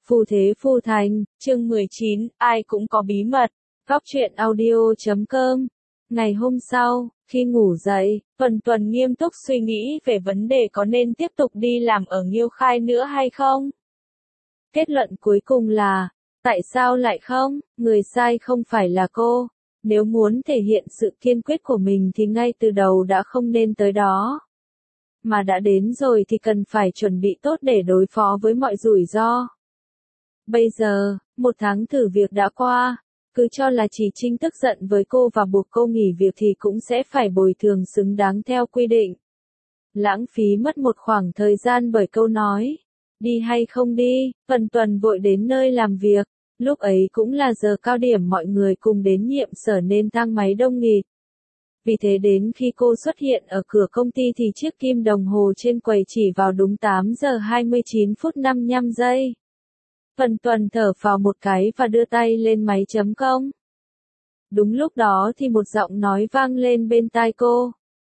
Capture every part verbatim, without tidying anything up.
Phù thế phù thành, chương mười chín, ai cũng có bí mật. Góc truyện audio chấm com. Ngày hôm sau, khi ngủ dậy, Tuần Tuần nghiêm túc suy nghĩ về vấn đề có nên tiếp tục đi làm ở Nghiêu Khai nữa hay không. Kết luận cuối cùng là, tại sao lại không, người sai không phải là cô. Nếu muốn thể hiện sự kiên quyết của mình thì ngay từ đầu đã không nên tới đó. Mà đã đến rồi thì cần phải chuẩn bị tốt để đối phó với mọi rủi ro. Bây giờ, một tháng thử việc đã qua, cứ cho là chỉ Trinh tức giận với cô và buộc cô nghỉ việc thì cũng sẽ phải bồi thường xứng đáng theo quy định. Lãng phí mất một khoảng thời gian bởi câu nói, đi hay không đi, Tuần Tuần vội đến nơi làm việc, lúc ấy cũng là giờ cao điểm mọi người cùng đến nhiệm sở nên thang máy đông nghịt. Vì thế đến khi cô xuất hiện ở cửa công ty thì chiếc kim đồng hồ trên quầy chỉ vào đúng tám giờ hai mươi chín phút năm mươi lăm giây. Tuần Tuần thở phào một cái và đưa tay lên máy chấm công. Đúng lúc đó thì một giọng nói vang lên bên tai cô.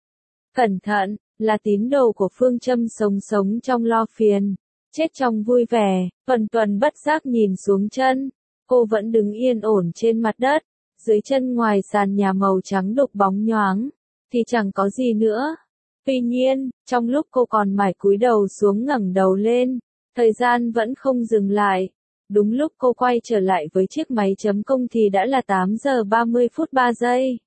Cẩn thận, là tín đồ của phương châm sống sống trong lo phiền, chết trong vui vẻ. Tuần Tuần bất giác nhìn xuống chân. Cô vẫn đứng yên ổn trên mặt đất. Dưới chân ngoài sàn nhà màu trắng đục bóng nhoáng, thì chẳng có gì nữa. Tuy nhiên, trong lúc cô còn mải cúi đầu xuống ngẩng đầu lên, thời gian vẫn không dừng lại. Đúng lúc cô quay trở lại với chiếc máy chấm công thì đã là tám giờ ba mươi phút ba giây.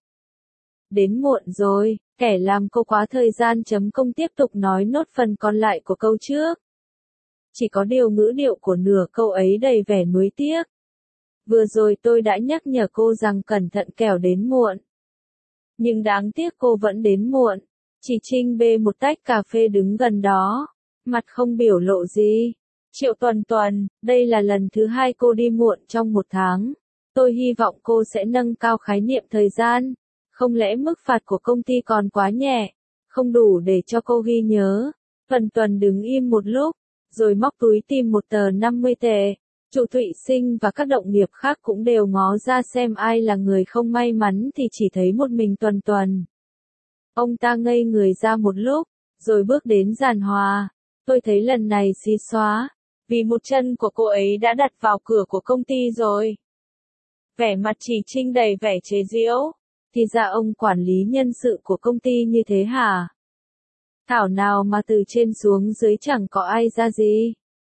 Đến muộn rồi, kẻ làm cô quá thời gian chấm công tiếp tục nói nốt phần còn lại của câu trước. Chỉ có điều ngữ điệu của nửa câu ấy đầy vẻ nuối tiếc. Vừa rồi tôi đã nhắc nhở cô rằng cẩn thận kẻo đến muộn. Nhưng đáng tiếc cô vẫn đến muộn. Chỉ Trinh bê một tách cà phê đứng gần đó. Mặt không biểu lộ gì. Triệu Tuần Tuần, đây là lần thứ hai cô đi muộn trong một tháng. Tôi hy vọng cô sẽ nâng cao khái niệm thời gian. Không lẽ mức phạt của công ty còn quá nhẹ, không đủ để cho cô ghi nhớ. Tuần Tuần đứng im một lúc, rồi móc túi tìm một tờ năm mươi tệ. Trụ Thụy Sinh và các đồng nghiệp khác cũng đều ngó ra xem ai là người không may mắn thì chỉ thấy một mình Tuần Tuần. Ông ta ngây người ra một lúc, rồi bước đến giàn hòa. Tôi thấy lần này xí xóa, vì một chân của cô ấy đã đặt vào cửa của công ty rồi. Vẻ mặt Chỉ Trinh đầy vẻ chế giễu. Thì ra ông quản lý nhân sự của công ty như thế hả? Thảo nào mà từ trên xuống dưới chẳng có ai ra gì.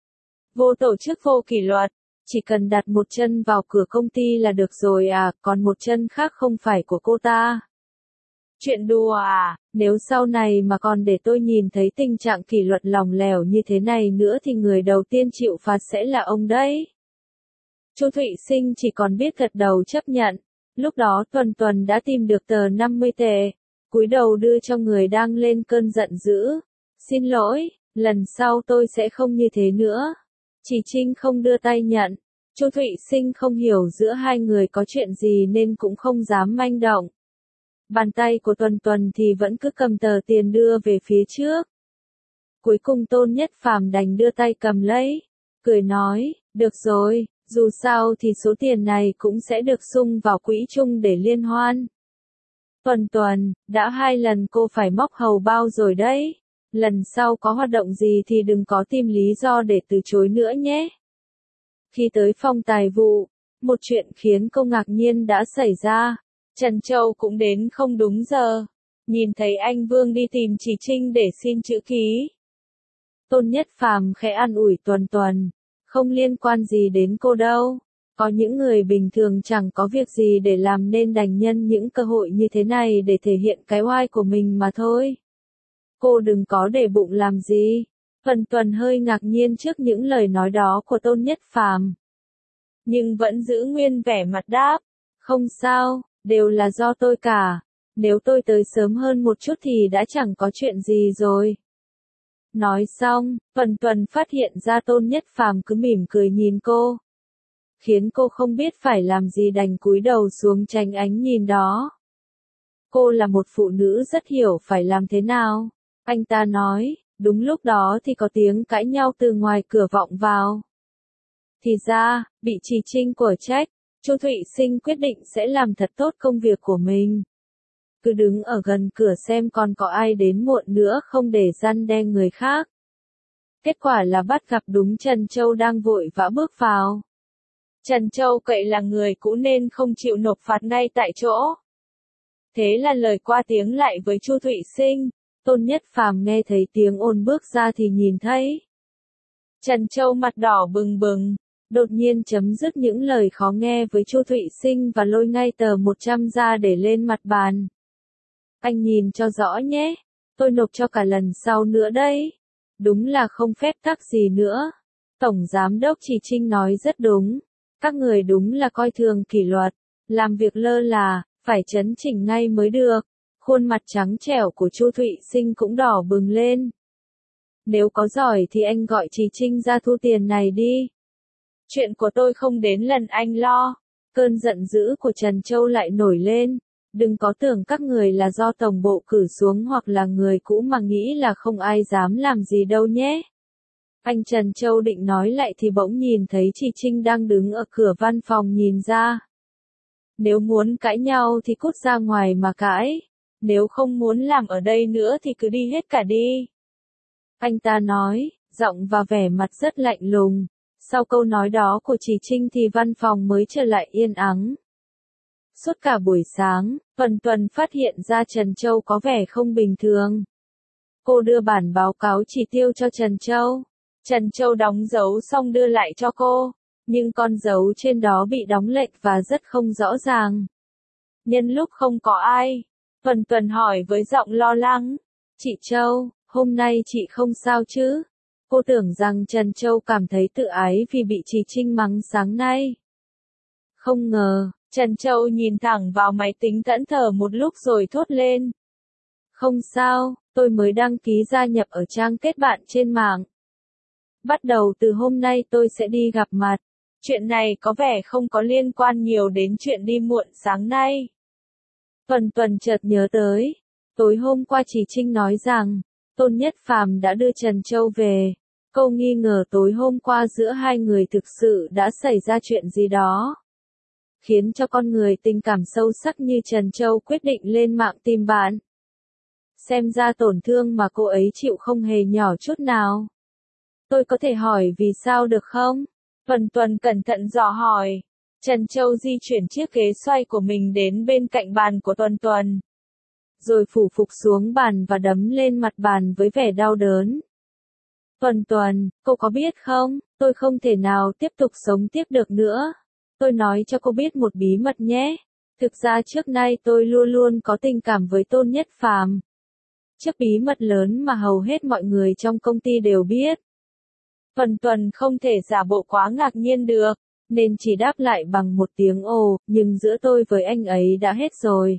Vô tổ chức vô kỷ luật, chỉ cần đặt một chân vào cửa công ty là được rồi à, còn một chân khác không phải của cô ta. Chuyện đùa à, nếu sau này mà còn để tôi nhìn thấy tình trạng kỷ luật lỏng lẻo như thế này nữa thì người đầu tiên chịu phạt sẽ là ông đấy. Chu Thụy Sinh chỉ còn biết gật đầu chấp nhận. Lúc đó Tuần Tuần đã tìm được tờ năm mươi tệ, cúi đầu đưa cho người đang lên cơn giận dữ. Xin lỗi, lần sau tôi sẽ không như thế nữa. Chỉ Trinh không đưa tay nhận. Chu Thụy Sinh không hiểu giữa hai người có chuyện gì nên cũng không dám manh động. Bàn tay của Tuần Tuần thì vẫn cứ cầm tờ tiền đưa về phía trước. Cuối cùng Tôn Nhất Phàm đành đưa tay cầm lấy, cười nói, được rồi, dù sao thì số tiền này cũng sẽ được sung vào quỹ chung để liên hoan. Tuần Tuần, đã hai lần cô phải móc hầu bao rồi đấy. Lần sau có hoạt động gì thì đừng có tìm lý do để từ chối nữa nhé. Khi tới phòng tài vụ, một chuyện khiến cô ngạc nhiên đã xảy ra. Trần Châu cũng đến không đúng giờ. Nhìn thấy anh Vương đi tìm Chỉ Trinh để xin chữ ký. Tôn Nhất Phàm khẽ an ủi Tuần Tuần. Không liên quan gì đến cô đâu. Có những người bình thường chẳng có việc gì để làm nên đành nhân những cơ hội như thế này để thể hiện cái oai của mình mà thôi. Cô đừng có để bụng làm gì. Tuần Tuần hơi ngạc nhiên trước những lời nói đó của Tôn Nhất Phàm, nhưng vẫn giữ nguyên vẻ mặt đáp. Không sao, đều là do tôi cả. Nếu tôi tới sớm hơn một chút thì đã chẳng có chuyện gì rồi. Nói xong, Tuần Tuần phát hiện ra Tôn Nhất Phàm cứ mỉm cười nhìn cô, khiến cô không biết phải làm gì đành cúi đầu xuống tránh ánh nhìn đó. Cô là một phụ nữ rất hiểu phải làm thế nào. Anh ta nói, đúng lúc đó thì có tiếng cãi nhau từ ngoài cửa vọng vào. Thì ra, bị Chỉ Trinh của trách, Chu Thụy Sinh quyết định sẽ làm thật tốt công việc của mình. Cứ đứng ở gần cửa xem còn có ai đến muộn nữa không để răn đe người khác. Kết quả là bắt gặp đúng Trần Châu đang vội vã bước vào. Trần Châu cậy là người cũ nên không chịu nộp phạt ngay tại chỗ. Thế là lời qua tiếng lại với Chu Thụy Sinh, Tôn Nhất Phàm nghe thấy tiếng ồn bước ra thì nhìn thấy. Trần Châu mặt đỏ bừng bừng, đột nhiên chấm dứt những lời khó nghe với Chu Thụy Sinh và lôi ngay tờ một trăm ra để lên mặt bàn. Anh nhìn cho rõ nhé, tôi nộp cho cả lần sau nữa đấy. Đúng là không phép tắc gì nữa. Tổng Giám đốc Chỉ Trinh nói rất đúng. Các người đúng là coi thường kỷ luật, làm việc lơ là, phải chấn chỉnh ngay mới được. Khuôn mặt trắng trẻo của Chu Thụy Sinh cũng đỏ bừng lên. Nếu có giỏi thì anh gọi Chỉ Trinh ra thu tiền này đi. Chuyện của tôi không đến lần anh lo. Cơn giận dữ của Trần Châu lại nổi lên. Đừng có tưởng các người là do tổng bộ cử xuống hoặc là người cũ mà nghĩ là không ai dám làm gì đâu nhé. Anh Trần Châu định nói lại thì bỗng nhìn thấy chị Trinh đang đứng ở cửa văn phòng nhìn ra. Nếu muốn cãi nhau thì cút ra ngoài mà cãi. Nếu không muốn làm ở đây nữa thì cứ đi hết cả đi. Anh ta nói, giọng và vẻ mặt rất lạnh lùng. Sau câu nói đó của chị Trinh thì văn phòng mới trở lại yên ắng. Suốt cả buổi sáng, Tuần Tuần phát hiện ra Trần Châu có vẻ không bình thường. Cô đưa bản báo cáo chỉ tiêu cho Trần Châu. Trần Châu đóng dấu xong đưa lại cho cô, nhưng con dấu trên đó bị đóng lệch và rất không rõ ràng. Nhân lúc không có ai, Tuần Tuần hỏi với giọng lo lắng, chị Châu, hôm nay chị không sao chứ? Cô tưởng rằng Trần Châu cảm thấy tự ái vì bị chị Trinh mắng sáng nay. Không ngờ, Trần Châu nhìn thẳng vào máy tính thẫn thờ một lúc rồi thốt lên. Không sao, tôi mới đăng ký gia nhập ở trang kết bạn trên mạng. Bắt đầu từ hôm nay tôi sẽ đi gặp mặt. Chuyện này có vẻ không có liên quan nhiều đến chuyện đi muộn sáng nay. Tuần Tuần chợt nhớ tới. Tối hôm qua chị Trinh nói rằng, Tôn Nhất Phàm đã đưa Trần Châu về. Cô nghi ngờ tối hôm qua giữa hai người thực sự đã xảy ra chuyện gì đó. Khiến cho con người tình cảm sâu sắc như Trần Châu quyết định lên mạng tìm bạn. Xem ra tổn thương mà cô ấy chịu không hề nhỏ chút nào. Tôi có thể hỏi vì sao được không? Tuần Tuần cẩn thận dò hỏi. Trần Châu di chuyển chiếc ghế xoay của mình đến bên cạnh bàn của Tuần Tuần. Rồi phủ phục xuống bàn và đấm lên mặt bàn với vẻ đau đớn. Tuần Tuần, cô có biết không, tôi không thể nào tiếp tục sống tiếp được nữa. Tôi nói cho cô biết một bí mật nhé. Thực ra trước nay tôi luôn luôn có tình cảm với Tôn Nhất Phàm. Chiếc bí mật lớn mà hầu hết mọi người trong công ty đều biết. Tuần Tuần không thể giả bộ quá ngạc nhiên được, nên chỉ đáp lại bằng một tiếng ồ, nhưng giữa tôi với anh ấy đã hết rồi.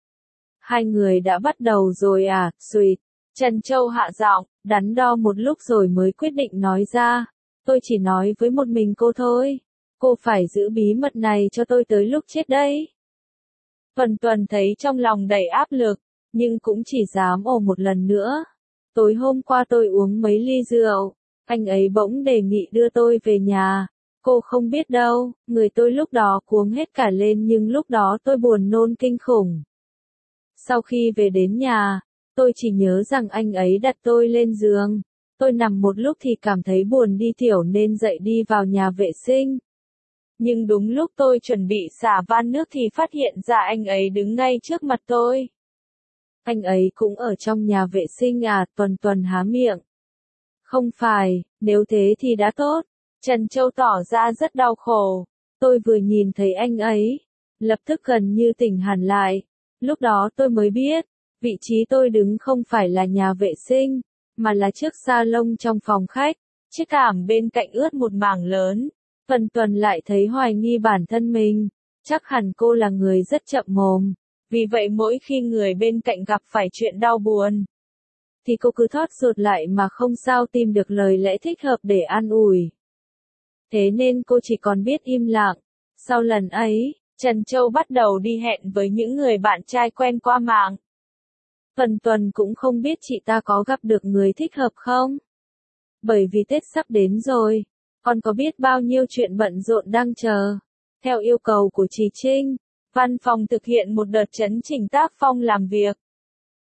Hai người đã bắt đầu rồi à, suýt. Trần Châu hạ giọng, đắn đo một lúc rồi mới quyết định nói ra. Tôi chỉ nói với một mình cô thôi. Cô phải giữ bí mật này cho tôi tới lúc chết đấy. Tuần Tuần thấy trong lòng đầy áp lực, nhưng cũng chỉ dám ồ một lần nữa. Tối hôm qua tôi uống mấy ly rượu, anh ấy bỗng đề nghị đưa tôi về nhà. Cô không biết đâu, người tôi lúc đó cuống hết cả lên nhưng lúc đó tôi buồn nôn kinh khủng. Sau khi về đến nhà, tôi chỉ nhớ rằng anh ấy đặt tôi lên giường. Tôi nằm một lúc thì cảm thấy buồn đi tiểu nên dậy đi vào nhà vệ sinh. Nhưng đúng lúc tôi chuẩn bị xả van nước thì phát hiện ra anh ấy đứng ngay trước mặt tôi. Anh ấy cũng ở trong nhà vệ sinh à, Tuần Tuần há miệng. Không phải, nếu thế thì đã tốt. Trần Châu tỏ ra rất đau khổ. Tôi vừa nhìn thấy anh ấy, lập tức gần như tỉnh hẳn lại. Lúc đó tôi mới biết, vị trí tôi đứng không phải là nhà vệ sinh, mà là chiếc salon trong phòng khách. Chiếc thảm bên cạnh ướt một mảng lớn. Tuần Tuần lại thấy hoài nghi bản thân mình. Chắc hẳn cô là người rất chậm mồm. Vì vậy mỗi khi người bên cạnh gặp phải chuyện đau buồn, thì cô cứ thót ruột lại mà không sao tìm được lời lẽ thích hợp để an ủi. Thế nên cô chỉ còn biết im lặng. Sau lần ấy, Trần Châu bắt đầu đi hẹn với những người bạn trai quen qua mạng. Tuần Tuần cũng không biết chị ta có gặp được người thích hợp không. Bởi vì Tết sắp đến rồi, còn có biết bao nhiêu chuyện bận rộn đang chờ. Theo yêu cầu của chị Trinh, văn phòng thực hiện một đợt chấn chỉnh tác phong làm việc.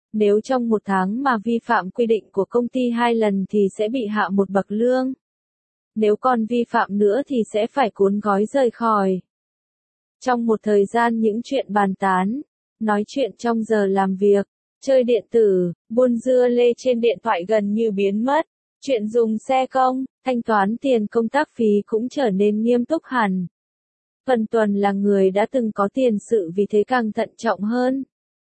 Nếu trong một tháng mà vi phạm quy định của công ty hai lần thì sẽ bị hạ một bậc lương. Nếu còn vi phạm nữa thì sẽ phải cuốn gói rời khỏi. Trong một thời gian những chuyện bàn tán, nói chuyện trong giờ làm việc, chơi điện tử, buôn dưa lê trên điện thoại gần như biến mất. Chuyện dùng xe công, thanh toán tiền công tác phí cũng trở nên nghiêm túc hẳn. Vân Tuần là người đã từng có tiền sự vì thế càng thận trọng hơn.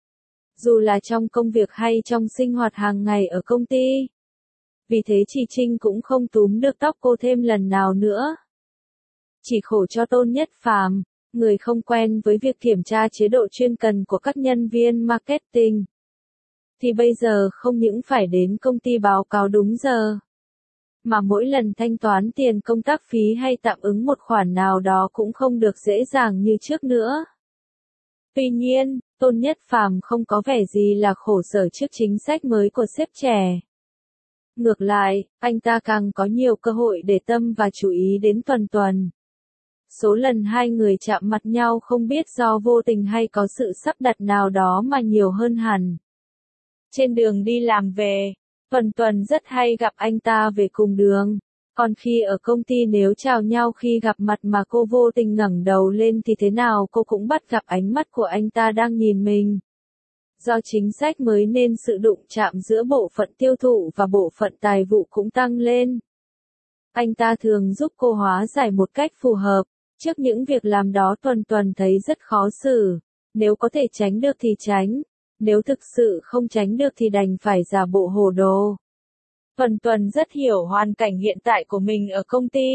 Dù là trong công việc hay trong sinh hoạt hàng ngày ở công ty. Vì thế chị Trinh cũng không túm được tóc cô thêm lần nào nữa. Chỉ khổ cho Tôn Nhất Phàm, người không quen với việc kiểm tra chế độ chuyên cần của các nhân viên marketing. Thì bây giờ không những phải đến công ty báo cáo đúng giờ, mà mỗi lần thanh toán tiền công tác phí hay tạm ứng một khoản nào đó cũng không được dễ dàng như trước nữa. Tuy nhiên, Tôn Nhất Phàm không có vẻ gì là khổ sở trước chính sách mới của sếp trẻ. Ngược lại, anh ta càng có nhiều cơ hội để tâm và chú ý đến Tuần Tuần. Số lần hai người chạm mặt nhau không biết do vô tình hay có sự sắp đặt nào đó mà nhiều hơn hẳn. Trên đường đi làm về, Tuần Tuần rất hay gặp anh ta về cùng đường. Còn khi ở công ty nếu chào nhau khi gặp mặt mà cô vô tình ngẩng đầu lên thì thế nào cô cũng bắt gặp ánh mắt của anh ta đang nhìn mình. Do chính sách mới nên sự đụng chạm giữa bộ phận tiêu thụ và bộ phận tài vụ cũng tăng lên. Anh ta thường giúp cô hóa giải một cách phù hợp. Trước những việc làm đó Tuần Tuần thấy rất khó xử. Nếu có thể tránh được thì tránh. Nếu thực sự không tránh được thì đành phải giả bộ hồ đồ. Tuần Tuần rất hiểu hoàn cảnh hiện tại của mình ở công ty.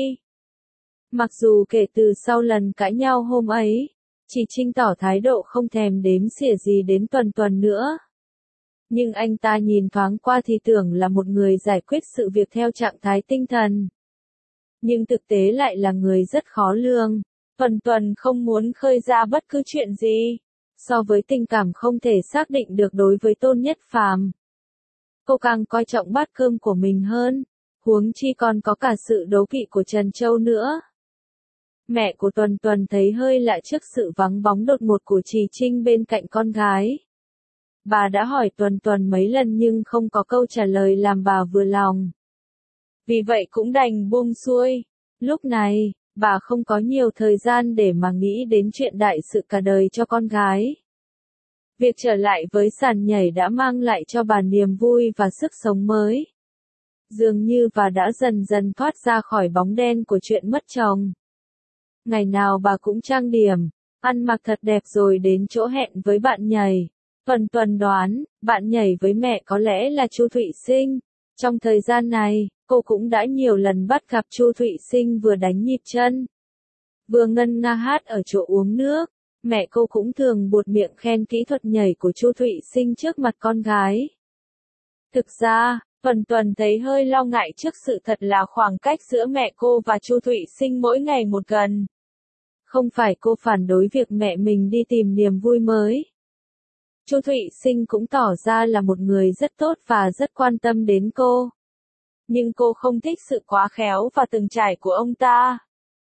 Mặc dù kể từ sau lần cãi nhau hôm ấy, chị Trinh tỏ thái độ không thèm đếm xỉa gì đến Tuần Tuần nữa. Nhưng anh ta nhìn thoáng qua thì tưởng là một người giải quyết sự việc theo trạng thái tinh thần. Nhưng thực tế lại là người rất khó lường. Tuần Tuần không muốn khơi ra bất cứ chuyện gì. So với tình cảm không thể xác định được đối với Tôn Nhất Phàm, cô càng coi trọng bát cơm của mình hơn, huống chi còn có cả sự đố kỵ của Trần Châu nữa. Mẹ của Tuần Tuần thấy hơi lạ trước sự vắng bóng đột ngột của chị Trinh bên cạnh con gái. Bà đã hỏi Tuần Tuần mấy lần nhưng không có câu trả lời làm bà vừa lòng. Vì vậy cũng đành buông xuôi. Lúc này, bà không có nhiều thời gian để mà nghĩ đến chuyện đại sự cả đời cho con gái. Việc trở lại với sàn nhảy đã mang lại cho bà niềm vui và sức sống mới. Dường như bà đã dần dần thoát ra khỏi bóng đen của chuyện mất chồng. Ngày nào bà cũng trang điểm, ăn mặc thật đẹp rồi đến chỗ hẹn với bạn nhảy. Tuần Tuần đoán, bạn nhảy với mẹ có lẽ là Chu Thụy Sinh. Trong thời gian này, cô cũng đã nhiều lần bắt gặp Chu Thụy Sinh vừa đánh nhịp chân, vừa ngân nga hát ở chỗ uống nước. Mẹ cô cũng thường buột miệng khen kỹ thuật nhảy của Chu Thụy Sinh trước mặt con gái. Thực ra, Tuần Tuần thấy hơi lo ngại trước sự thật là khoảng cách giữa mẹ cô và Chu Thụy Sinh mỗi ngày một gần. Không phải cô phản đối việc mẹ mình đi tìm niềm vui mới. Chu Thụy Sinh cũng tỏ ra là một người rất tốt và rất quan tâm đến cô. Nhưng cô không thích sự quá khéo và từng trải của ông ta.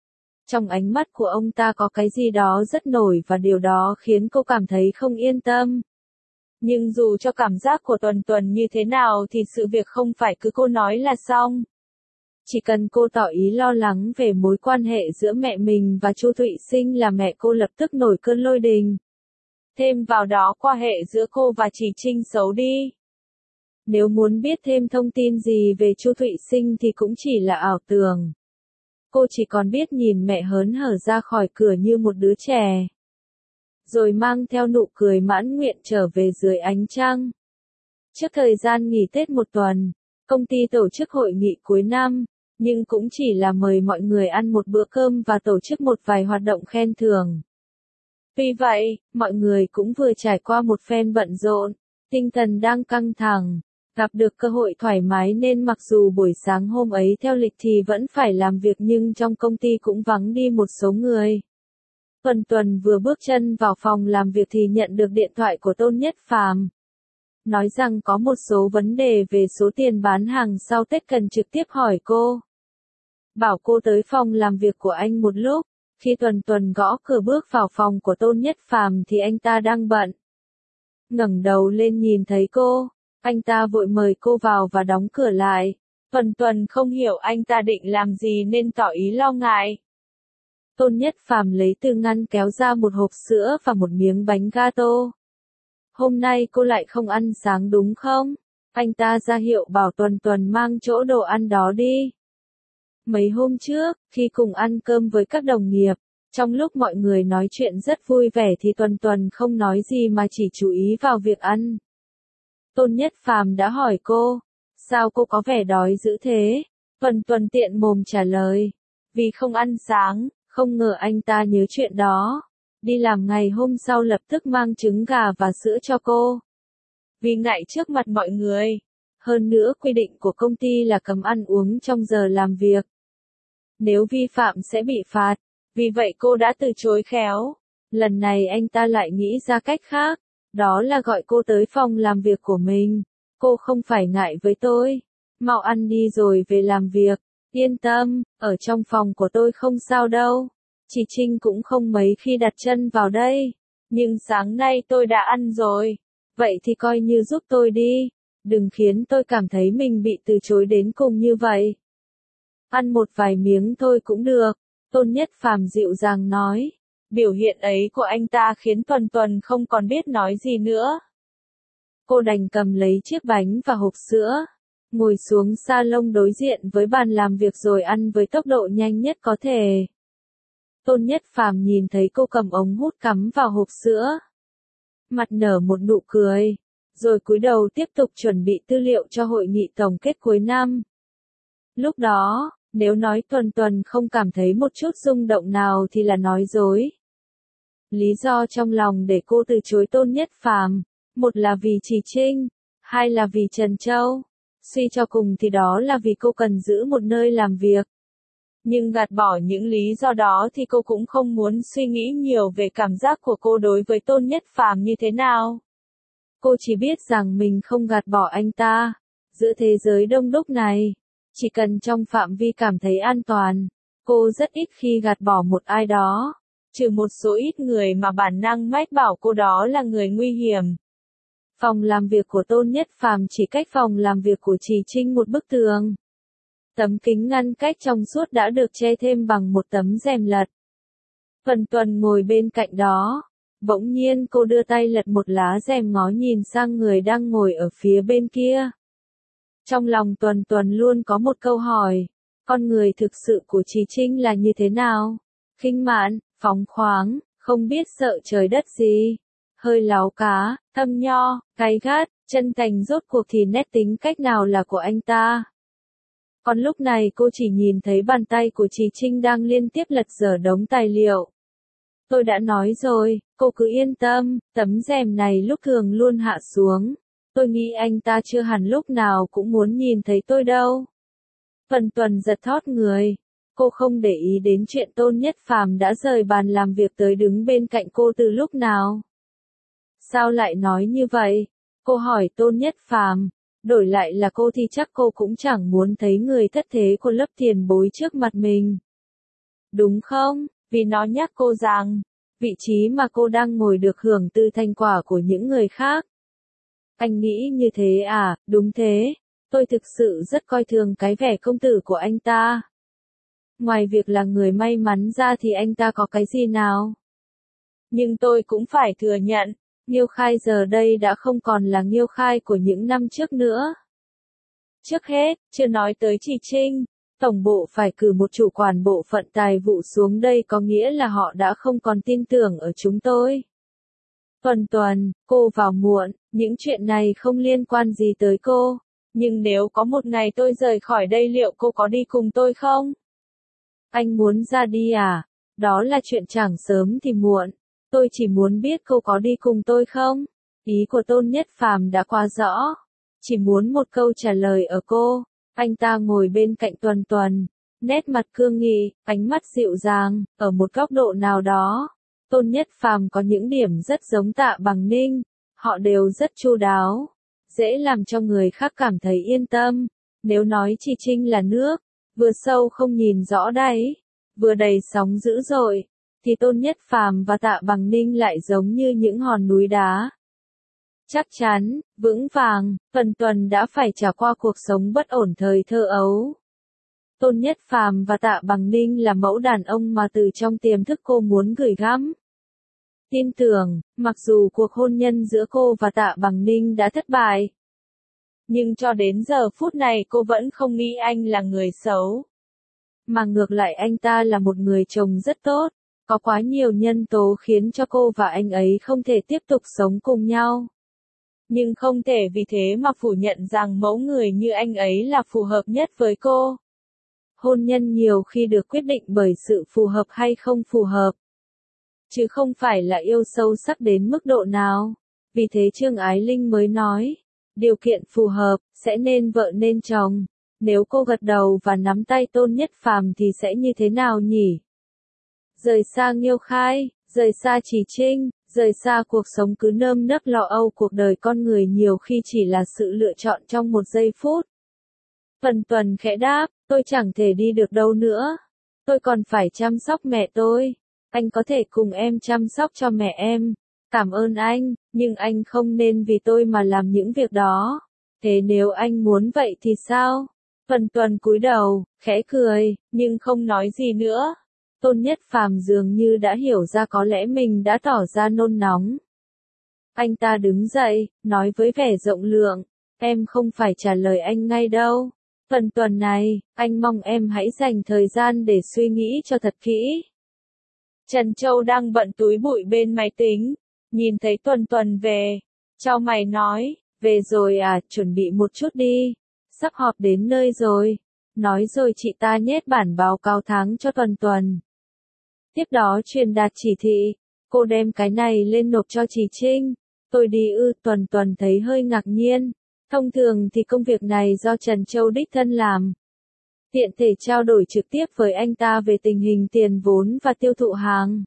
Trong ánh mắt của ông ta có cái gì đó rất nổi và điều đó khiến cô cảm thấy không yên tâm. Nhưng dù cho cảm giác của Tuần Tuần như thế nào thì sự việc không phải cứ cô nói là xong. Chỉ cần cô tỏ ý lo lắng về mối quan hệ giữa mẹ mình và Chu Thụy Sinh là mẹ cô lập tức nổi cơn lôi đình. Thêm vào đó quan hệ giữa cô và chị Trinh xấu đi. Nếu muốn biết thêm thông tin gì về Chu Thụy Sinh thì cũng chỉ là ảo tưởng. Cô chỉ còn biết nhìn mẹ hớn hở ra khỏi cửa như một đứa trẻ. Rồi mang theo nụ cười mãn nguyện trở về dưới ánh trăng. Trước thời gian nghỉ Tết một tuần, công ty tổ chức hội nghị cuối năm, nhưng cũng chỉ là mời mọi người ăn một bữa cơm và tổ chức một vài hoạt động khen thưởng. Vì vậy, mọi người cũng vừa trải qua một phen bận rộn, tinh thần đang căng thẳng. Gặp được cơ hội thoải mái nên mặc dù buổi sáng hôm ấy theo lịch thì vẫn phải làm việc nhưng trong công ty cũng vắng đi một số người. Tuần Tuần vừa bước chân vào phòng làm việc thì nhận được điện thoại của Tôn Nhất Phàm. Nói rằng có một số vấn đề về số tiền bán hàng sau Tết cần trực tiếp hỏi cô. Bảo cô tới phòng làm việc của anh một lúc. Khi Tuần Tuần gõ cửa bước vào phòng của Tôn Nhất Phàm thì anh ta đang bận. ngẩng đầu lên nhìn thấy cô, anh ta vội mời cô vào và đóng cửa lại. Tuần Tuần không hiểu anh ta định làm gì nên tỏ ý lo ngại. Tôn Nhất Phàm lấy từ ngăn kéo ra một hộp sữa và một miếng bánh gato. Hôm nay cô lại không ăn sáng đúng không? Anh ta ra hiệu bảo Tuần Tuần mang chỗ đồ ăn đó đi. Mấy hôm trước, khi cùng ăn cơm với các đồng nghiệp, trong lúc mọi người nói chuyện rất vui vẻ thì Tuần Tuần không nói gì mà chỉ chú ý vào việc ăn. Tôn Nhất Phàm đã hỏi cô, sao cô có vẻ đói dữ thế? Tuần Tuần tiện mồm trả lời, vì không ăn sáng, không ngờ anh ta nhớ chuyện đó. Đi làm ngày hôm sau lập tức mang trứng gà và sữa cho cô. Vì ngại trước mặt mọi người. Hơn nữa quy định của công ty là cấm ăn uống trong giờ làm việc. Nếu vi phạm sẽ bị phạt. Vì vậy cô đã từ chối khéo. Lần này anh ta lại nghĩ ra cách khác. Đó là gọi cô tới phòng làm việc của mình. Cô không phải ngại với tôi. Mau ăn đi rồi về làm việc. Yên tâm, ở trong phòng của tôi không sao đâu. Chị Trinh cũng không mấy khi đặt chân vào đây. Nhưng sáng nay tôi đã ăn rồi. Vậy thì coi như giúp tôi đi. Đừng khiến tôi cảm thấy mình bị từ chối đến cùng như vậy. Ăn một vài miếng thôi cũng được. Tôn Nhất Phàm dịu dàng nói. Biểu hiện ấy của anh ta khiến Tuần Tuần không còn biết nói gì nữa. Cô đành cầm lấy chiếc bánh và hộp sữa. Ngồi xuống salon đối diện với bàn làm việc rồi ăn với tốc độ nhanh nhất có thể. Tôn Nhất Phàm nhìn thấy cô cầm ống hút cắm vào hộp sữa. Mặt nở một nụ cười. Rồi cúi đầu tiếp tục chuẩn bị tư liệu cho hội nghị tổng kết cuối năm. Lúc đó, nếu nói Tuần Tuần không cảm thấy một chút rung động nào thì là nói dối. Lý do trong lòng để cô từ chối Tôn Nhất Phàm, một là vì Trì Trinh, hai là vì Trần Châu. Suy cho cùng thì đó là vì cô cần giữ một nơi làm việc. Nhưng gạt bỏ những lý do đó thì cô cũng không muốn suy nghĩ nhiều về cảm giác của cô đối với Tôn Nhất Phàm như thế nào. Cô chỉ biết rằng mình không gạt bỏ anh ta. Giữa thế giới đông đúc này, chỉ cần trong phạm vi cảm thấy an toàn, cô rất ít khi gạt bỏ một ai đó. Trừ một số ít người mà bản năng mách bảo cô đó là người nguy hiểm. Phòng làm việc của Tôn Nhất Phàm chỉ cách phòng làm việc của Trì Trinh một bức tường. Tấm kính ngăn cách trong suốt đã được che thêm bằng một tấm rèm lật. Tuần Tuần ngồi bên cạnh đó. Bỗng nhiên cô đưa tay lật một lá rèm ngó nhìn sang người đang ngồi ở phía bên kia. Trong lòng Tuần Tuần luôn có một câu hỏi. Con người thực sự của Trì Trinh là như thế nào? Khinh mạn, phóng khoáng, không biết sợ trời đất gì. Hơi láo cá, thâm nho, cay gắt, chân thành rốt cuộc thì nét tính cách nào là của anh ta. Còn lúc này cô chỉ nhìn thấy bàn tay của Trì Trinh đang liên tiếp lật dở đống tài liệu. Tôi đã nói rồi, cô cứ yên tâm, tấm rèm này lúc thường luôn hạ xuống. Tôi nghĩ anh ta chưa hẳn lúc nào cũng muốn nhìn thấy tôi đâu. Tuần Tuần giật thót người. Cô không để ý đến chuyện Tôn Nhất Phàm đã rời bàn làm việc tới đứng bên cạnh cô từ lúc nào. Sao lại nói như vậy? Cô hỏi Tôn Nhất Phàm. Đổi lại là cô thì chắc cô cũng chẳng muốn thấy người thất thế của lớp tiền bối trước mặt mình. Đúng không? Vì nó nhắc cô rằng, vị trí mà cô đang ngồi được hưởng từ thành quả của những người khác. Anh nghĩ như thế à? Đúng thế. Tôi thực sự rất coi thường cái vẻ công tử của anh ta. Ngoài việc là người may mắn ra thì anh ta có cái gì nào? Nhưng tôi cũng phải thừa nhận, Nghiêu Khai giờ đây đã không còn là Nghiêu Khai của những năm trước nữa. Trước hết, chưa nói tới Trì Trinh, tổng bộ phải cử một chủ quản bộ phận tài vụ xuống đây có nghĩa là họ đã không còn tin tưởng ở chúng tôi. Tuần Tuần, cô vào muộn, những chuyện này không liên quan gì tới cô, nhưng nếu có một ngày tôi rời khỏi đây liệu cô có đi cùng tôi không? Anh muốn ra đi à? Đó là chuyện chẳng sớm thì muộn. Tôi chỉ muốn biết cô có đi cùng tôi không? Ý của Tôn Nhất Phàm đã quá rõ. Chỉ muốn một câu trả lời ở cô. Anh ta ngồi bên cạnh Tuần Tuần. Nét mặt cương nghị, ánh mắt dịu dàng, ở một góc độ nào đó. Tôn Nhất Phàm có những điểm rất giống Tạ Bằng Ninh. Họ đều rất chu đáo. Dễ làm cho người khác cảm thấy yên tâm. Nếu nói Trì Trinh là nước, vừa sâu không nhìn rõ đáy, vừa đầy sóng dữ dội, thì Tôn Nhất Phàm và Tạ Bằng Ninh lại giống như những hòn núi đá. chắc chắn, vững vàng, Tuần Tuần đã phải trải qua cuộc sống bất ổn thời thơ ấu. Tôn Nhất Phàm và Tạ Bằng Ninh là mẫu đàn ông mà từ trong tiềm thức cô muốn gửi gắm. Tin tưởng, mặc dù cuộc hôn nhân giữa cô và Tạ Bằng Ninh đã thất bại, nhưng cho đến giờ phút này cô vẫn không nghĩ anh là người xấu. Mà ngược lại anh ta là một người chồng rất tốt, có quá nhiều nhân tố khiến cho cô và anh ấy không thể tiếp tục sống cùng nhau. Nhưng không thể vì thế mà phủ nhận rằng mẫu người như anh ấy là phù hợp nhất với cô. Hôn nhân nhiều khi được quyết định bởi sự phù hợp hay không phù hợp, chứ không phải là yêu sâu sắc đến mức độ nào. Vì thế Trương Ái Linh mới nói, điều kiện phù hợp, sẽ nên vợ nên chồng. Nếu cô gật đầu và nắm tay Tôn Nhất Phàm thì sẽ như thế nào nhỉ? Rời xa Nghiêu Khai, rời xa Chỉ Trinh, rời xa cuộc sống cứ nơm nớp lo âu, cuộc đời con người nhiều khi chỉ là sự lựa chọn trong một giây phút. Tuần Tuần khẽ đáp, tôi chẳng thể đi được đâu nữa. Tôi còn phải chăm sóc mẹ tôi. Anh có thể cùng em chăm sóc cho mẹ em. Cảm ơn anh, nhưng anh không nên vì tôi mà làm những việc đó. Thế nếu anh muốn vậy thì sao? Tuần Tuần cúi đầu, khẽ cười, nhưng không nói gì nữa. Tôn Nhất Phàm dường như đã hiểu ra có lẽ mình đã tỏ ra nôn nóng. Anh ta đứng dậy, nói với vẻ rộng lượng, em không phải trả lời anh ngay đâu. Tuần Tuần này, anh mong em hãy dành thời gian để suy nghĩ cho thật kỹ. Trần Châu đang bận túi bụi bên máy tính, nhìn thấy Tuần Tuần về, chau mày nói, về rồi à, chuẩn bị một chút đi, sắp họp đến nơi rồi. Nói rồi chị ta nhét bản báo cáo tháng cho Tuần Tuần. Tiếp đó truyền đạt chỉ thị, cô đem cái này lên nộp cho Chỉ Trinh. Tôi đi ư? Tuần Tuần thấy hơi ngạc nhiên. Thông thường thì công việc này do Trần Châu đích thân làm. Tiện thể trao đổi trực tiếp với anh ta về tình hình tiền vốn và tiêu thụ hàng.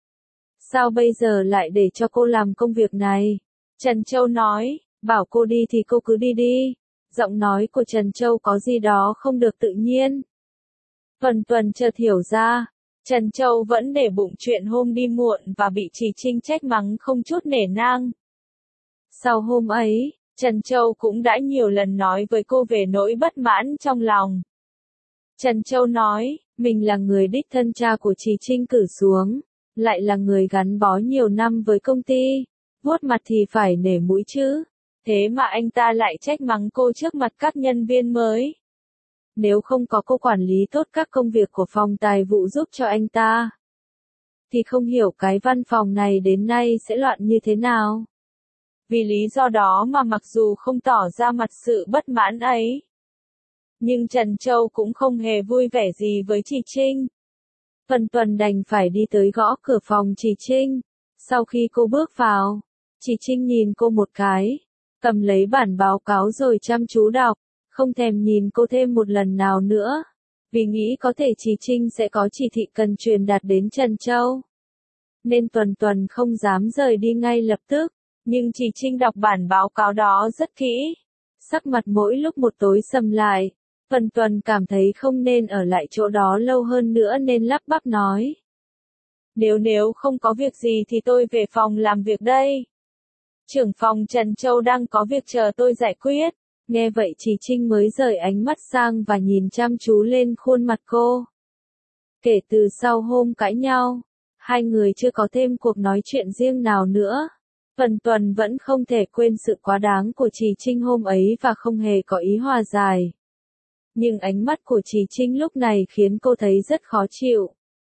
Sao bây giờ lại để cho cô làm công việc này? Trần Châu nói, bảo cô đi thì cô cứ đi đi. Giọng nói của Trần Châu có gì đó không được tự nhiên. Tuần Tuần chợt hiểu ra, Trần Châu vẫn để bụng chuyện hôm đi muộn và bị Chỉ Trinh trách mắng không chút nể nang. Sau hôm ấy, Trần Châu cũng đã nhiều lần nói với cô về nỗi bất mãn trong lòng. Trần Châu nói, mình là người đích thân cha của Chỉ Trinh cử xuống, lại là người gắn bó nhiều năm với công ty, vuốt mặt thì phải nể mũi chứ. Thế mà anh ta lại trách mắng cô trước mặt các nhân viên mới. Nếu không có cô quản lý tốt các công việc của phòng tài vụ giúp cho anh ta, thì không hiểu cái văn phòng này đến nay sẽ loạn như thế nào. Vì lý do đó mà mặc dù không tỏ ra mặt sự bất mãn ấy, nhưng Trần Châu cũng không hề vui vẻ gì với Chỉ Trinh. Tuần Tuần đành phải đi tới gõ cửa phòng Chỉ Trinh. Sau khi cô bước vào, Chỉ Trinh nhìn cô một cái, cầm lấy bản báo cáo rồi chăm chú đọc, không thèm nhìn cô thêm một lần nào nữa, vì nghĩ có thể Chỉ Trinh sẽ có chỉ thị cần truyền đạt đến Trần Châu. Nên Tuần Tuần không dám rời đi ngay lập tức, nhưng Chỉ Trinh đọc bản báo cáo đó rất kỹ. Sắc mặt mỗi lúc một tối sầm lại, Tuần Tuần cảm thấy không nên ở lại chỗ đó lâu hơn nữa nên lắp bắp nói. Nếu nếu không có việc gì thì tôi về phòng làm việc đây. Trưởng phòng Trần Châu đang có việc chờ tôi giải quyết. Nghe vậy Chỉ Trinh mới rời ánh mắt sang và nhìn chăm chú lên khuôn mặt cô. Kể từ sau hôm cãi nhau, hai người chưa có thêm cuộc nói chuyện riêng nào nữa. Tuần Tuần vẫn không thể quên sự quá đáng của Chỉ Trinh hôm ấy và không hề có ý hòa giải. Nhưng ánh mắt của Chỉ Trinh lúc này khiến cô thấy rất khó chịu.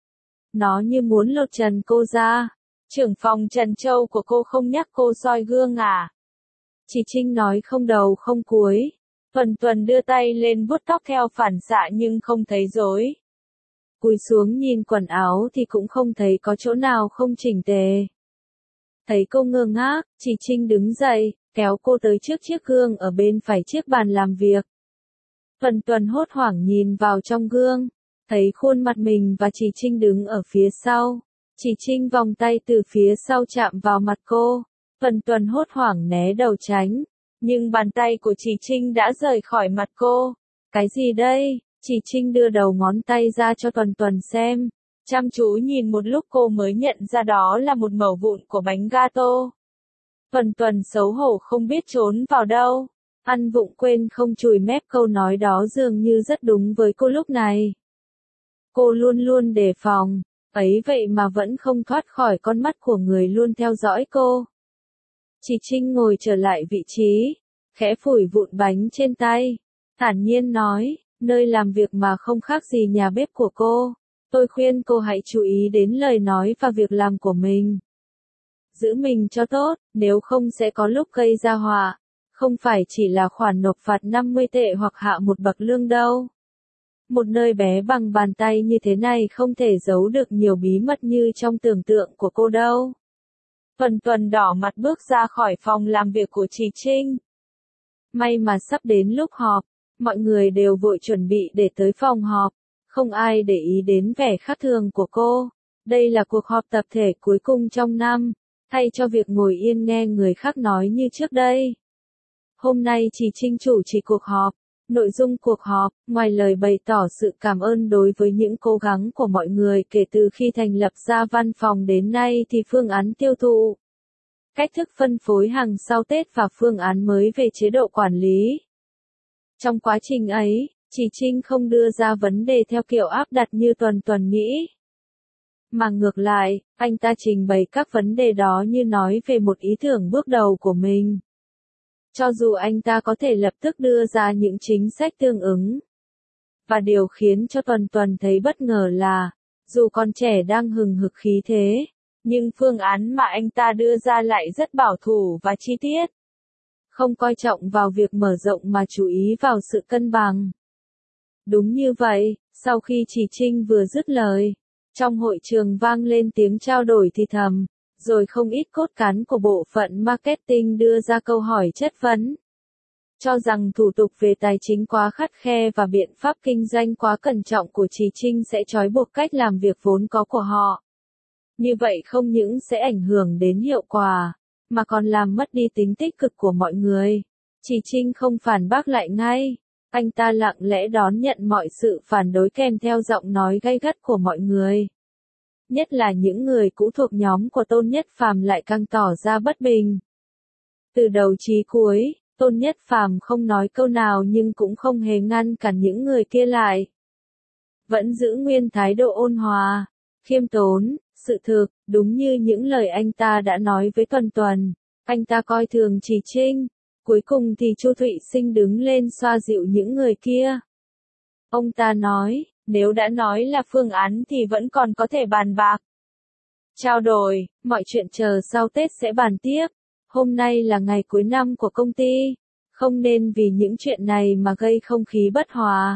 Nó như muốn lột trần cô ra. Trưởng phòng Trần Châu của cô không nhắc cô soi gương à? Chỉ Trinh nói không đầu không cuối. Tuần Tuần đưa tay lên vuốt tóc theo phản xạ nhưng không thấy rối. Cúi xuống nhìn quần áo thì cũng không thấy có chỗ nào không chỉnh tề. Thấy cô ngơ ngác, Chỉ Trinh đứng dậy, kéo cô tới trước chiếc gương ở bên phải chiếc bàn làm việc. Tuần Tuần hốt hoảng nhìn vào trong gương, thấy khuôn mặt mình và Chỉ Trinh đứng ở phía sau. Chỉ Trinh vòng tay từ phía sau chạm vào mặt cô. Tuần Tuần hốt hoảng né đầu tránh, nhưng bàn tay của Chỉ Trinh đã rời khỏi mặt cô. Cái gì đây? Chỉ Trinh đưa đầu ngón tay ra cho Tuần Tuần xem. Chăm chú nhìn một lúc cô mới nhận ra đó là một mẩu vụn của bánh gato. Tuần Tuần xấu hổ không biết trốn vào đâu. Ăn vụng quên không chùi mép câu nói đó dường như rất đúng với cô lúc này. Cô luôn luôn đề phòng, ấy vậy mà vẫn không thoát khỏi con mắt của người luôn theo dõi cô. Chỉ Trinh ngồi trở lại vị trí, khẽ phủi vụn bánh trên tay, thản nhiên nói, nơi làm việc mà không khác gì nhà bếp của cô. Tôi khuyên cô hãy chú ý đến lời nói và việc làm của mình. Giữ mình cho tốt, nếu không sẽ có lúc gây ra họa. Không phải chỉ là khoản nộp phạt năm mươi tệ hoặc hạ một bậc lương đâu. Một nơi bé bằng bàn tay như thế này không thể giấu được nhiều bí mật như trong tưởng tượng của cô đâu. Tuần Tuần đỏ mặt bước ra khỏi phòng làm việc của Chỉ Trinh. May mà sắp đến lúc họp, mọi người đều vội chuẩn bị để tới phòng họp. Không ai để ý đến vẻ khác thường của cô. Đây là cuộc họp tập thể cuối cùng trong năm, thay cho việc ngồi yên nghe người khác nói như trước đây. Hôm nay Chỉ Trinh chủ trì cuộc họp. Nội dung cuộc họp, ngoài lời bày tỏ sự cảm ơn đối với những cố gắng của mọi người kể từ khi thành lập ra văn phòng đến nay thì phương án tiêu thụ, cách thức phân phối hàng sau Tết và phương án mới về chế độ quản lý. Trong quá trình ấy, Chỉ Trinh không đưa ra vấn đề theo kiểu áp đặt như Tuần Tuần nghĩ. Mà ngược lại, anh ta trình bày các vấn đề đó như nói về một ý tưởng bước đầu của mình. Cho dù anh ta có thể lập tức đưa ra những chính sách tương ứng. Và điều khiến cho Tuần Tuần thấy bất ngờ là, dù con trẻ đang hừng hực khí thế, nhưng phương án mà anh ta đưa ra lại rất bảo thủ và chi tiết. Không coi trọng vào việc mở rộng mà chú ý vào sự cân bằng. Đúng như vậy, sau khi Chỉ Trinh vừa dứt lời, trong hội trường vang lên tiếng trao đổi thì thầm. Rồi không ít cốt cán của bộ phận marketing đưa ra câu hỏi chất vấn. Cho rằng thủ tục về tài chính quá khắt khe và biện pháp kinh doanh quá cẩn trọng của Chỉ Trinh sẽ trói buộc cách làm việc vốn có của họ. Như vậy không những sẽ ảnh hưởng đến hiệu quả, mà còn làm mất đi tính tích cực của mọi người. Chỉ Trinh không phản bác lại ngay. Anh ta lặng lẽ đón nhận mọi sự phản đối kèm theo giọng nói gay gắt của mọi người. Nhất là những người cũ thuộc nhóm của Tôn Nhất Phàm lại càng tỏ ra bất bình. Từ đầu chí cuối, Tôn Nhất Phàm không nói câu nào nhưng cũng không hề ngăn cản những người kia lại. Vẫn giữ nguyên thái độ ôn hòa, khiêm tốn, sự thực, đúng như những lời anh ta đã nói với Tuần Tuần. Anh ta coi thường Chỉ Trinh. Cuối cùng thì Chu Thụy Sinh đứng lên xoa dịu những người kia. Ông ta nói, nếu đã nói là phương án thì vẫn còn có thể bàn bạc. Trao đổi, mọi chuyện chờ sau Tết sẽ bàn tiếp. Hôm nay là ngày cuối năm của công ty. Không nên vì những chuyện này mà gây không khí bất hòa.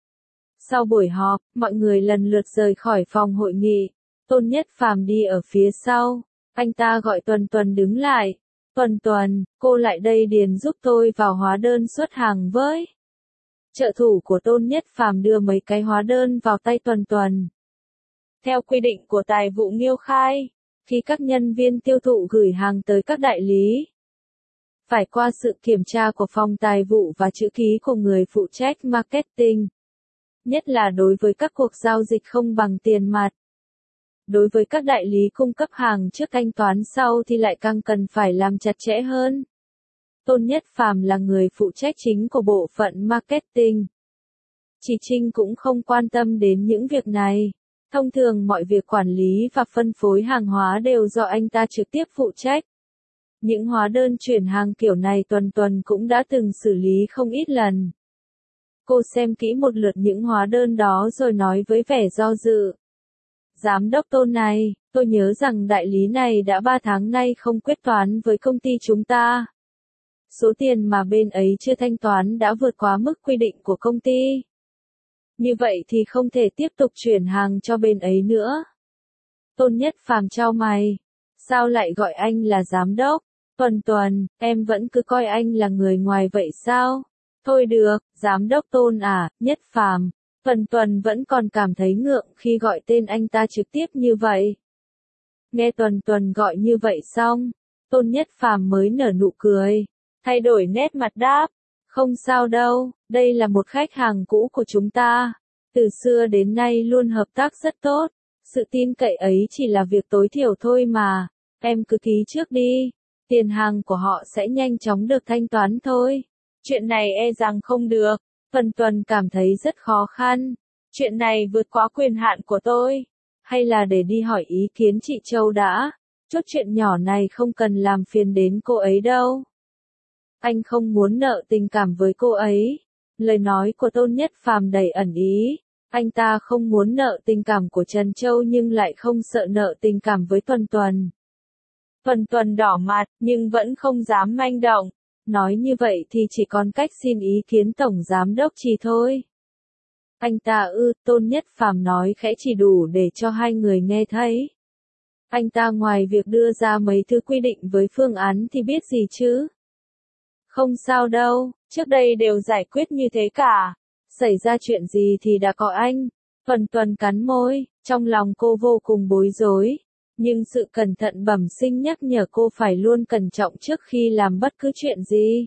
Sau buổi họp, mọi người lần lượt rời khỏi phòng hội nghị. Tôn Nhất Phàm đi ở phía sau. Anh ta gọi Tuần Tuần đứng lại. Tuần Tuần, cô lại đây điền giúp tôi vào hóa đơn xuất hàng với. Trợ thủ của Tôn Nhất Phàm đưa mấy cái hóa đơn vào tay Tuần Tuần. Theo quy định của Tài vụ Nghiêu khai, khi các nhân viên tiêu thụ gửi hàng tới các đại lý, phải qua sự kiểm tra của phòng tài vụ và chữ ký của người phụ trách marketing. Nhất là đối với các cuộc giao dịch không bằng tiền mặt. Đối với các đại lý cung cấp hàng trước thanh toán sau thì lại càng cần phải làm chặt chẽ hơn. Tôn Nhất Phàm là người phụ trách chính của bộ phận marketing. Chỉ Trinh cũng không quan tâm đến những việc này. Thông thường mọi việc quản lý và phân phối hàng hóa đều do anh ta trực tiếp phụ trách. Những hóa đơn chuyển hàng kiểu này Tuần Tuần cũng đã từng xử lý không ít lần. Cô xem kỹ một lượt những hóa đơn đó rồi nói với vẻ do dự. Giám đốc Tôn này, tôi nhớ rằng đại lý này đã ba tháng nay không quyết toán với công ty chúng ta. Số tiền mà bên ấy chưa thanh toán đã vượt quá mức quy định của công ty. Như vậy thì không thể tiếp tục chuyển hàng cho bên ấy nữa. Tôn Nhất Phàm chau mày. Sao lại gọi anh là giám đốc? Tuần Tuần, em vẫn cứ coi anh là người ngoài vậy sao? Thôi được, giám đốc Tôn à, Nhất Phàm. Tuần Tuần vẫn còn cảm thấy ngượng khi gọi tên anh ta trực tiếp như vậy. Nghe Tuần Tuần gọi như vậy xong, Tôn Nhất Phàm mới nở nụ cười, thay đổi nét mặt đáp, không sao đâu, đây là một khách hàng cũ của chúng ta, từ xưa đến nay luôn hợp tác rất tốt, sự tin cậy ấy chỉ là việc tối thiểu thôi mà, em cứ ký trước đi, tiền hàng của họ sẽ nhanh chóng được thanh toán thôi. Chuyện này e rằng không được. Vân Tuần cảm thấy rất khó khăn. Chuyện này vượt quá quyền hạn của tôi. Hay là để đi hỏi ý kiến chị Châu đã. Chút chuyện nhỏ này không cần làm phiền đến cô ấy đâu. Anh không muốn nợ tình cảm với cô ấy. Lời nói của Tôn Nhất Phàm đầy ẩn ý. Anh ta không muốn nợ tình cảm của Trần Châu nhưng lại không sợ nợ tình cảm với Tuần Tuần. Tuần Tuần đỏ mặt nhưng vẫn không dám manh động. Nói như vậy thì chỉ còn cách xin ý kiến Tổng Giám Đốc Trì thôi. Anh ta ư, Tôn Nhất Phàm nói khẽ chỉ đủ để cho hai người nghe thấy. Anh ta ngoài việc đưa ra mấy thứ quy định với phương án thì biết gì chứ? Không sao đâu, trước đây đều giải quyết như thế cả. Xảy ra chuyện gì thì đã có anh. Tuần Tuần cắn môi, trong lòng cô vô cùng bối rối. Nhưng sự cẩn thận bẩm sinh nhắc nhở cô phải luôn cẩn trọng trước khi làm bất cứ chuyện gì.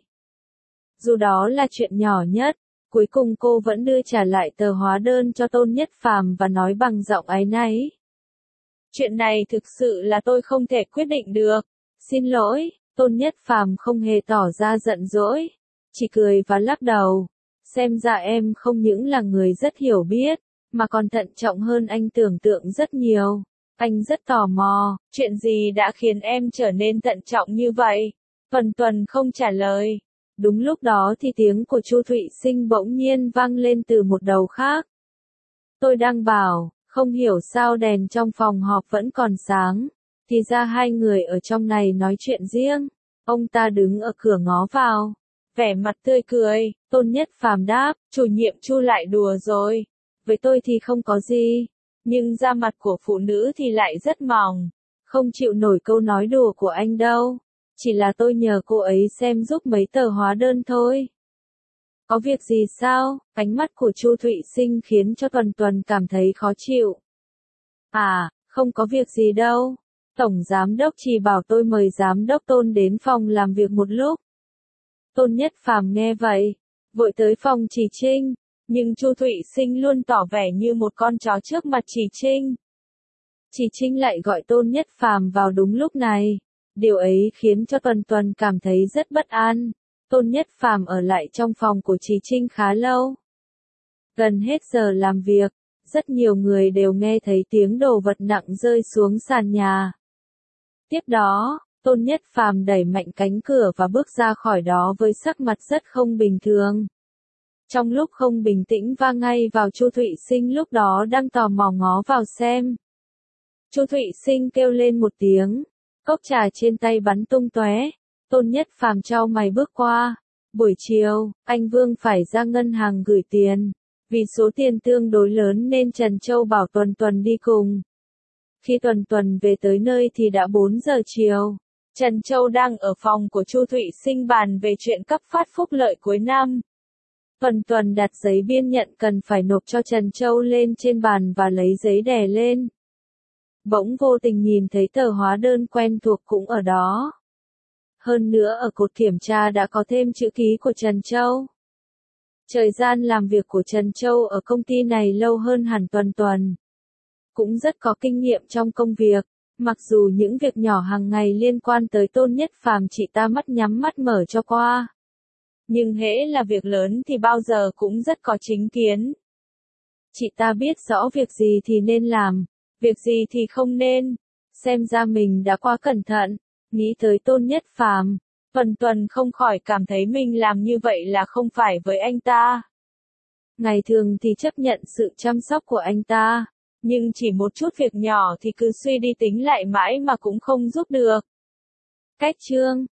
Dù đó là chuyện nhỏ nhất, cuối cùng cô vẫn đưa trả lại tờ hóa đơn cho Tôn Nhất Phàm và nói bằng giọng áy náy. Chuyện này thực sự là tôi không thể quyết định được. Xin lỗi, Tôn Nhất Phàm không hề tỏ ra giận dỗi, chỉ cười và lắc đầu. Xem ra em không những là người rất hiểu biết, mà còn thận trọng hơn anh tưởng tượng rất nhiều. Anh rất tò mò, chuyện gì đã khiến em trở nên thận trọng như vậy? Tuần Tuần không trả lời. Đúng lúc đó thì tiếng của Chu Thụy Sinh bỗng nhiên vang lên từ một đầu khác. Tôi đang bảo, không hiểu sao đèn trong phòng họp vẫn còn sáng. Thì ra hai người ở trong này nói chuyện riêng. Ông ta đứng ở cửa ngó vào. Vẻ mặt tươi cười, Tôn Nhất Phàm đáp, chủ nhiệm Chu lại đùa rồi. Với tôi thì không có gì. Nhưng da mặt của phụ nữ thì lại rất mỏng. Không chịu nổi câu nói đùa của anh đâu. Chỉ là tôi nhờ cô ấy xem giúp mấy tờ hóa đơn thôi. Có việc gì sao? Ánh mắt của Chu Thụy Sinh khiến cho Tuần Tuần cảm thấy khó chịu. À, không có việc gì đâu. Tổng Giám Đốc chỉ bảo tôi mời Giám Đốc Tôn đến phòng làm việc một lúc. Tôn Nhất Phàm nghe vậy, vội tới phòng Chỉ Trinh. Nhưng Chu Thụy Sinh luôn tỏ vẻ như một con chó trước mặt Chỉ Trinh. Chỉ Trinh lại gọi Tôn Nhất Phàm vào đúng lúc này. Điều ấy khiến cho Tuần Tuần cảm thấy rất bất an. Tôn Nhất Phàm ở lại trong phòng của Chỉ Trinh khá lâu. Gần hết giờ làm việc, rất nhiều người đều nghe thấy tiếng đồ vật nặng rơi xuống sàn nhà. Tiếp đó, Tôn Nhất Phàm đẩy mạnh cánh cửa và bước ra khỏi đó với sắc mặt rất không bình thường. Trong lúc không bình tĩnh va ngay vào Chu Thụy Sinh lúc đó đang tò mò ngó vào xem. Chu Thụy Sinh kêu lên một tiếng, cốc trà trên tay bắn tung tóe. Tôn Nhất Phàm chau mày bước qua. Buổi chiều, anh Vương phải ra ngân hàng gửi tiền. Vì số tiền tương đối lớn nên Trần Châu bảo Tuần Tuần đi cùng. Khi Tuần Tuần về tới nơi thì đã bốn giờ chiều. Trần Châu đang ở phòng của Chu Thụy Sinh bàn về chuyện cấp phát phúc lợi cuối năm. Tuần Tuần đặt giấy biên nhận cần phải nộp cho Trần Châu lên trên bàn và lấy giấy đè lên. Bỗng vô tình nhìn thấy tờ hóa đơn quen thuộc cũng ở đó. Hơn nữa ở cột kiểm tra đã có thêm chữ ký của Trần Châu. Thời gian làm việc của Trần Châu ở công ty này lâu hơn hẳn Tuần Tuần. Cũng rất có kinh nghiệm trong công việc, mặc dù những việc nhỏ hàng ngày liên quan tới Tôn Nhất Phàm chị ta mắt nhắm mắt mở cho qua. Nhưng hễ là việc lớn thì bao giờ cũng rất có chính kiến. Chị ta biết rõ việc gì thì nên làm, việc gì thì không nên. Xem ra mình đã quá cẩn thận, nghĩ tới Tôn Nhất Phàm, Tuần Tuần không khỏi cảm thấy mình làm như vậy là không phải với anh ta. Ngày thường thì chấp nhận sự chăm sóc của anh ta, nhưng chỉ một chút việc nhỏ thì cứ suy đi tính lại mãi mà cũng không giúp được. Cách chương